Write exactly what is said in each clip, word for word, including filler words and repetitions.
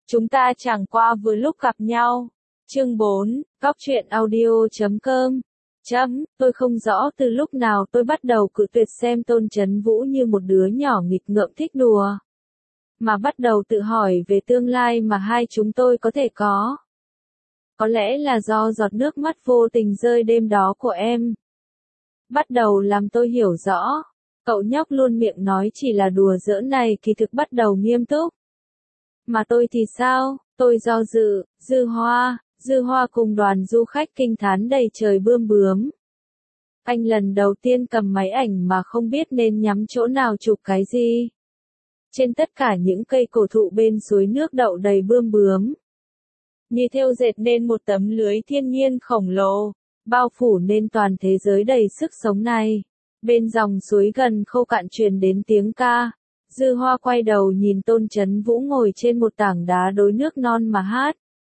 Chúng ta chẳng qua vừa lúc gặp nhau. Chương bốn, góc truyện audio chấm com. Chấm, tôi không rõ từ lúc nào tôi bắt đầu cự tuyệt xem Tôn Chấn Vũ như một đứa nhỏ nghịch ngợm thích đùa. Mà bắt đầu tự hỏi về tương lai mà hai chúng tôi có thể có. Có lẽ là do giọt nước mắt vô tình rơi đêm đó của em. Bắt đầu làm tôi hiểu rõ. Cậu nhóc luôn miệng nói chỉ là đùa giỡn này kỳ thực bắt đầu nghiêm túc. Mà tôi thì sao, tôi do dự, Dư Hoa, Dư Hoa cùng đoàn du khách kinh thán đầy trời bươm bướm. Anh lần đầu tiên cầm máy ảnh mà không biết nên nhắm chỗ nào chụp cái gì. Trên tất cả những cây cổ thụ bên suối nước đậu đầy bươm bướm. Như thêu dệt nên một tấm lưới thiên nhiên khổng lồ, bao phủ nên toàn thế giới đầy sức sống này. Bên dòng suối gần khô cạn truyền đến tiếng ca. Dư Hoa quay đầu nhìn Tôn Chấn Vũ ngồi trên một tảng đá đối nước non mà hát.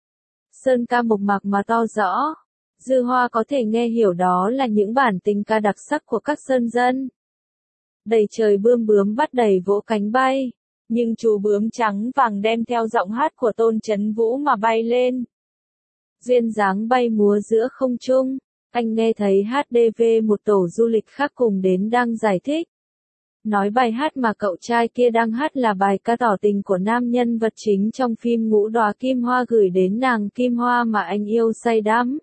Sơn ca mộc mạc mà to rõ. Dư Hoa có thể nghe hiểu đó là những bản tình ca đặc sắc của các sơn dân. Đầy trời bươm bướm bắt đầy vỗ cánh bay. Nhưng chú bướm trắng vàng đem theo giọng hát của Tôn Chấn Vũ mà bay lên. Duyên dáng bay múa giữa không trung. Anh nghe thấy hát đê vê một tổ du lịch khác cùng đến đang giải thích. Nói bài hát mà cậu trai kia đang hát là bài ca tỏ tình của nam nhân vật chính trong phim Ngũ Đóa Kim Hoa gửi đến nàng Kim Hoa mà anh yêu say đắm.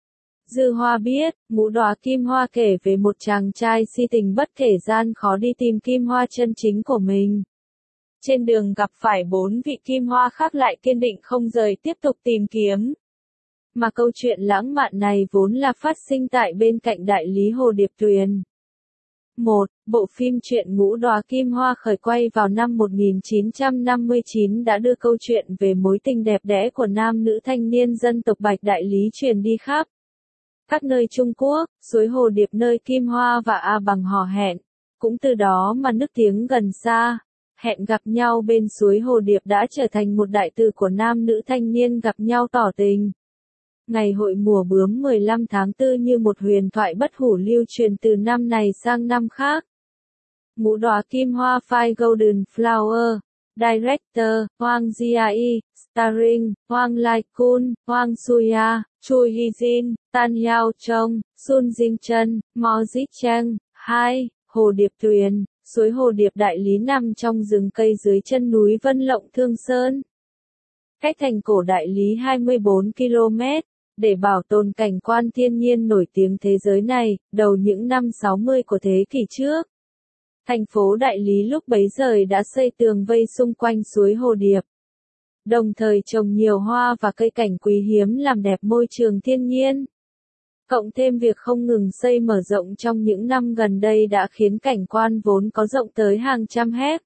Dư Hoa biết, Ngũ Đóa Kim Hoa kể về một chàng trai si tình bất kể gian khó đi tìm Kim Hoa chân chính của mình. Trên đường gặp phải bốn vị Kim Hoa khác lại kiên định không rời tiếp tục tìm kiếm. Mà câu chuyện lãng mạn này vốn là phát sinh tại bên cạnh đại lý Hồ Điệp Tuyền. một. Bộ phim truyện Ngũ Đóa Kim Hoa khởi quay vào năm một nghìn chín trăm năm mươi chín đã đưa câu chuyện về mối tình đẹp đẽ của nam nữ thanh niên dân tộc Bạch Đại Lý truyền đi khắp các nơi Trung Quốc, suối Hồ Điệp nơi Kim Hoa và A Bằng hò hẹn. Cũng từ đó mà nức tiếng gần xa, hẹn gặp nhau bên suối Hồ Điệp đã trở thành một đại từ của nam nữ thanh niên gặp nhau tỏ tình. Ngày hội mùa bướm mười lăm tháng tư như một huyền thoại bất hủ lưu truyền từ năm này sang năm khác. Ngũ Đóa Kim Hoa Five Golden Flower, Director, Hwang Ji-ae, Starring, Hwang Lai-kun, Hwang Soo-ya, Choi Hee-jin, Tan Yao-chong, Sun Jing-chun, Mo Ji-chang. hai. Hồ Điệp Tuyền, suối Hồ Điệp Đại Lý nằm trong rừng cây dưới chân núi Vân Lộng Thương Sơn. Cách thành cổ Đại Lý hai mươi bốn ki lô mét. Để bảo tồn cảnh quan thiên nhiên nổi tiếng thế giới này, đầu những năm sáu mươi của thế kỷ trước. Thành phố Đại Lý lúc bấy giờ đã xây tường vây xung quanh suối Hồ Điệp. Đồng thời trồng nhiều hoa và cây cảnh quý hiếm làm đẹp môi trường thiên nhiên. Cộng thêm việc không ngừng xây mở rộng trong những năm gần đây đã khiến cảnh quan vốn có rộng tới hàng trăm héc.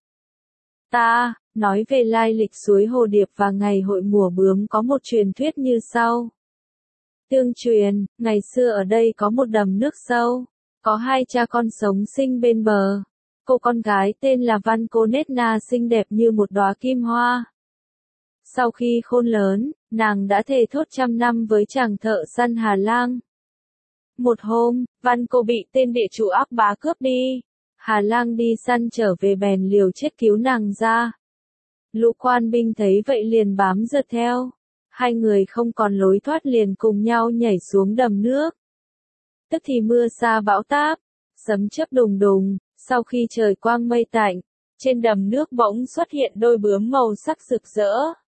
Ta, nói về lai lịch suối Hồ Điệp và ngày hội mùa bướm có một truyền thuyết như sau. Tương truyền, ngày xưa ở đây có một đầm nước sâu, có hai cha con sống sinh bên bờ. Cô con gái tên là Văn Cô Nết Na xinh đẹp như một đóa kim hoa. Sau khi khôn lớn, nàng đã thề thốt trăm năm với chàng thợ săn Hà Lang. Một hôm, Văn Cô bị tên địa chủ ác bá cướp đi. Hà Lang đi săn trở về bèn liều chết cứu nàng ra. Lũ quan binh thấy vậy liền bám giật theo. Hai người không còn lối thoát liền cùng nhau nhảy xuống đầm nước. Tức thì mưa sa bão táp, sấm chớp đùng đùng, sau khi trời quang mây tạnh, trên đầm nước bỗng xuất hiện đôi bướm màu sắc rực rỡ.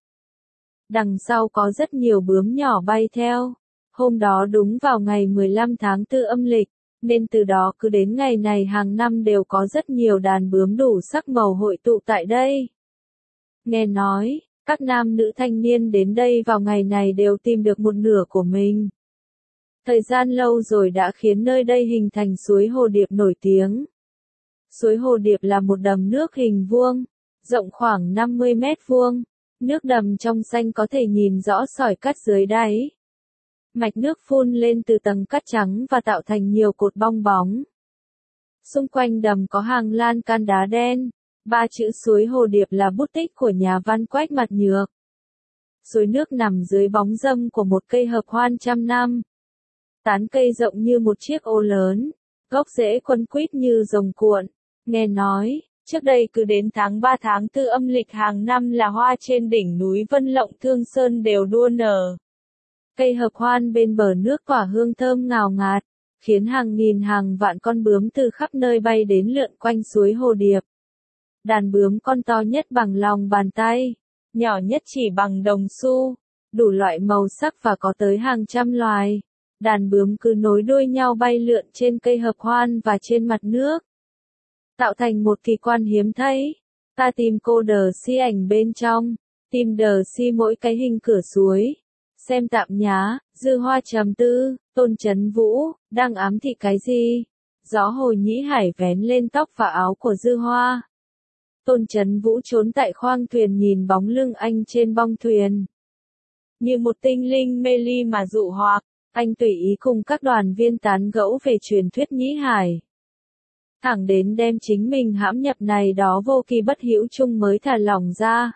Đằng sau có rất nhiều bướm nhỏ bay theo. Hôm đó đúng vào ngày mười lăm tháng tư âm lịch, nên từ đó cứ đến ngày này hàng năm đều có rất nhiều đàn bướm đủ sắc màu hội tụ tại đây. Nghe nói, các nam nữ thanh niên đến đây vào ngày này đều tìm được một nửa của mình. Thời gian lâu rồi đã khiến nơi đây hình thành suối Hồ Điệp nổi tiếng. Suối Hồ Điệp là một đầm nước hình vuông, rộng khoảng năm mươi mét vuông. Nước đầm trong xanh có thể nhìn rõ sỏi cát dưới đáy. Mạch nước phun lên từ tầng cát trắng và tạo thành nhiều cột bong bóng. Xung quanh đầm có hàng lan can đá đen. Ba chữ suối Hồ Điệp là bút tích của nhà văn Quách Mặt Nhược. Suối nước nằm dưới bóng râm của một cây hợp hoan trăm năm. Tán cây rộng như một chiếc ô lớn, gốc rễ quấn quýt như rồng cuộn. Nghe nói, Trước đây cứ đến tháng ba tháng tư âm lịch hàng năm là hoa trên đỉnh núi Vân Lộng Thương Sơn đều đua nở. Cây hợp hoan bên bờ nước tỏa hương thơm ngào ngạt, khiến hàng nghìn hàng vạn con bướm từ khắp nơi bay đến lượn quanh suối Hồ Điệp. Đàn bướm con to nhất bằng lòng bàn tay, nhỏ nhất chỉ bằng đồng xu, đủ loại màu sắc và có tới hàng trăm loài. Đàn bướm cứ nối đuôi nhau bay lượn trên cây hợp hoan và trên mặt nước, tạo thành một kỳ quan hiếm thấy. Ta tìm cô đờ si ảnh bên trong, tìm đờ si mỗi cái hình cửa suối. Xem tạm nhá, Dư Hoa trầm tư, Tôn Chấn Vũ, đang ám thị cái gì? Gió Hồ Nhĩ Hải vén lên tóc và áo của Dư Hoa. Tôn Chấn Vũ trốn tại khoang thuyền nhìn bóng lưng anh trên bong thuyền. Như một tinh linh mê ly mà dụ hoặc, anh tùy ý cùng các đoàn viên tán gẫu về truyền thuyết Nhĩ Hải. Thẳng đến đem chính mình hãm nhập này đó vô kỳ bất hữu chung mới thả lỏng ra.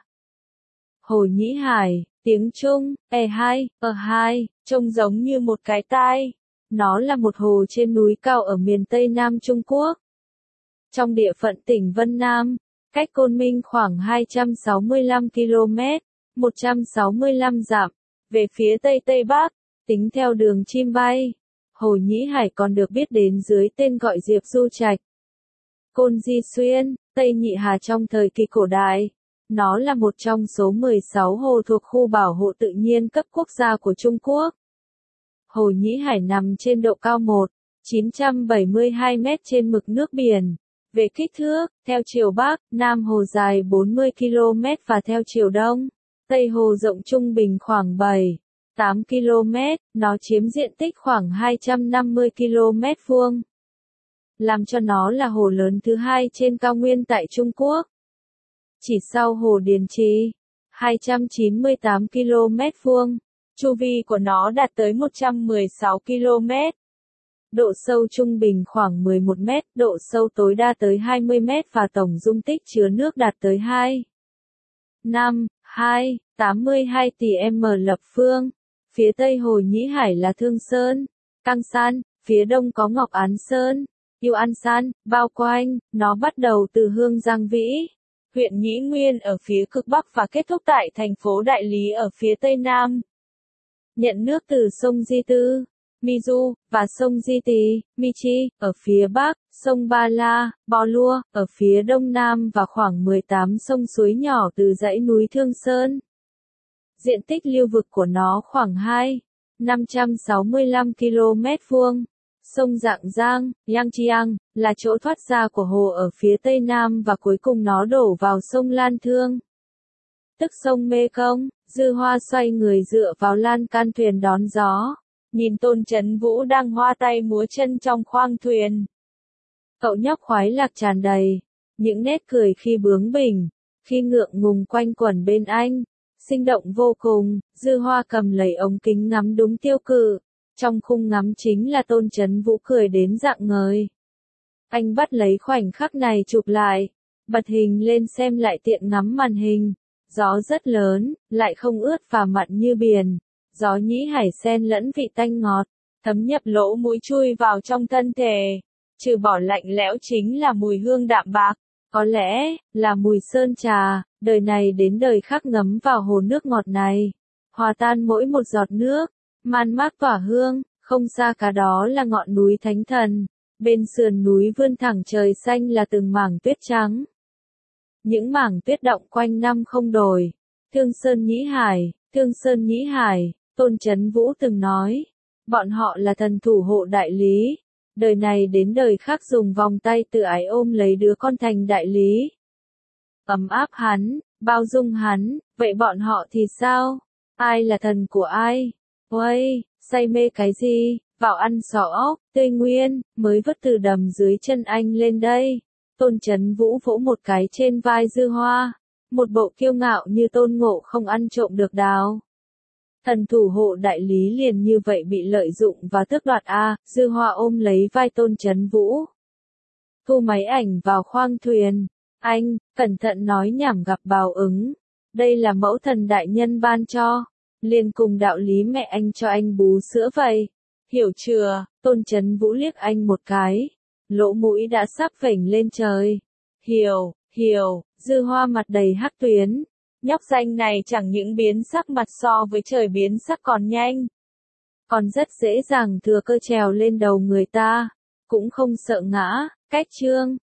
Hồ Nhĩ Hải, tiếng Trung, e hai, ờ hai, trông giống như một cái tai. Nó là một hồ trên núi cao ở miền Tây Nam Trung Quốc. Trong địa phận tỉnh Vân Nam, cách Côn Minh khoảng hai trăm sáu mươi lăm ki lô mét, một trăm sáu mươi lăm dặm, về phía Tây Tây Bắc, tính theo đường chim bay. Hồ Nhĩ Hải còn được biết đến dưới tên gọi Diệp Du Trạch, Côn Di Xuyên, Tây Nhị Hà trong thời kỳ cổ đại. Nó là một trong số mười sáu hồ thuộc khu bảo hộ tự nhiên cấp quốc gia của Trung Quốc. Hồ Nhĩ Hải nằm trên độ cao một nghìn chín trăm bảy mươi hai mét trên mực nước biển. Về kích thước, theo chiều Bắc, Nam Hồ dài bốn mươi ki lô mét và theo chiều Đông, Tây Hồ rộng trung bình khoảng bảy đến tám ki lô mét, nó chiếm diện tích khoảng hai trăm năm mươi ki lô mét vuông. Làm cho nó là hồ lớn thứ hai trên cao nguyên tại Trung Quốc. Chỉ sau hồ Điền Trì, hai trăm chín mươi tám ki lô mét vuông, chu vi của nó đạt tới một trăm mười sáu ki lô mét. Độ sâu trung bình khoảng mười một mét, độ sâu tối đa tới hai mươi mét và tổng dung tích chứa nước đạt tới hai phẩy năm hai tám mươi hai tỷ m lập phương. Phía tây Hồ Nhĩ Hải là Thương Sơn, Cang San, phía đông có Ngọc Án Sơn, Yêu An San, bao quanh. Nó bắt đầu từ Hương Giang Vĩ, huyện Nhĩ Nguyên ở phía cực bắc và kết thúc tại thành phố Đại Lý ở phía tây nam. Nhận nước từ sông Di Tư, Mizu, và sông Di Tì, Michi, ở phía bắc, sông Ba La, Bò Lua, ở phía đông nam và khoảng mười tám sông suối nhỏ từ dãy núi Thương Sơn. Diện tích lưu vực của nó khoảng hai nghìn năm trăm sáu mươi lăm ki lô mét vuông. Sông Dạng Giang, Yangjiang, là chỗ thoát ra của hồ ở phía tây nam và cuối cùng nó đổ vào sông Lan Thương, tức sông Mê Công. Dư Hoa xoay người dựa vào lan can thuyền đón gió, nhìn Tôn Chấn Vũ đang hoa tay múa chân trong khoang thuyền. Cậu nhóc khoái lạc tràn đầy, những nét cười khi bướng bỉnh, khi ngượng ngùng quanh quẩn bên anh, sinh động vô cùng. Dư Hoa cầm lấy ống kính ngắm đúng tiêu cự. Trong khung ngắm chính là Tôn Chấn Vũ cười đến rạng ngời. Anh bắt lấy khoảnh khắc này chụp lại, bật hình lên xem lại tiện ngắm màn hình. Gió rất lớn, lại không ướt và mặn như biển. Gió Nhĩ Hải xen lẫn vị tanh ngọt, thấm nhập lỗ mũi chui vào trong thân thể. Trừ bỏ lạnh lẽo chính là mùi hương đạm bạc, có lẽ là mùi sơn trà. Đời này đến đời khác ngấm vào hồ nước ngọt này, hòa tan mỗi một giọt nước, man mát tỏa hương. Không xa cả đó là ngọn núi Thánh Thần, bên sườn núi vươn thẳng trời xanh là từng mảng tuyết trắng. Những mảng tuyết đọng quanh năm không đổi. Thương Sơn Nhĩ Hải, Thương Sơn Nhĩ Hải, Tôn Chấn Vũ từng nói, bọn họ là thần thủ hộ đại lý. Đời này đến đời khác dùng vòng tay tự ái ôm lấy đứa con thành đại lý. Ấm áp hắn, bao dung hắn, vậy bọn họ thì sao? Ai là thần của ai? Uây, say mê cái gì? Vào ăn sọ ốc, tươi nguyên, mới vứt từ đầm dưới chân anh lên đây. Tôn Chấn Vũ vỗ một cái trên vai Dư Hoa, một bộ kiêu ngạo như Tôn Ngộ không ăn trộm được đào. Thần thủ hộ đại lý liền như vậy bị lợi dụng và tước đoạt a. Dư Hoa ôm lấy vai Tôn Chấn Vũ, thu máy ảnh vào khoang thuyền. Anh, cẩn thận nói nhảm gặp báo ứng. Đây là mẫu thần đại nhân ban cho, liền cùng đạo lý mẹ anh cho anh bú sữa vậy. Hiểu chưa? Tôn Chấn Vũ liếc anh một cái, lỗ mũi đã sắp phình lên trời. Hiểu, Hiểu, Dư Hoa mặt đầy hắc tuyến. Nhóc danh này chẳng những biến sắc mặt so với trời biến sắc còn nhanh. Còn rất dễ dàng thừa cơ trèo lên đầu người ta. Cũng không sợ ngã. Cách chương.